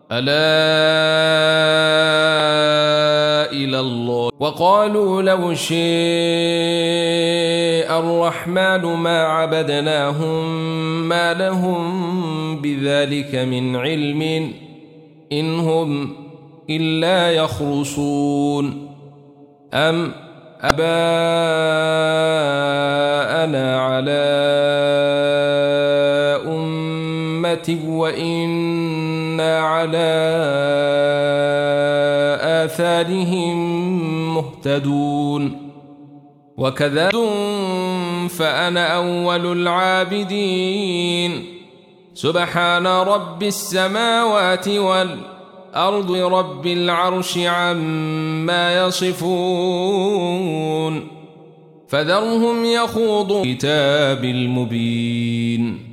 ألا إلى الله. وقالوا لو شاء الرحمن ما عبدناهم ما لهم بذلك من علم إن هم إلا يخرصون. أم آباءنا على أمة وإنا على آثارهم مهتدون. وكذلك فأنا أول العابدين. سبحان رب السماوات والأرض رب العرش عما يصفون. فذرهم يخوضوا في الكتاب المبين.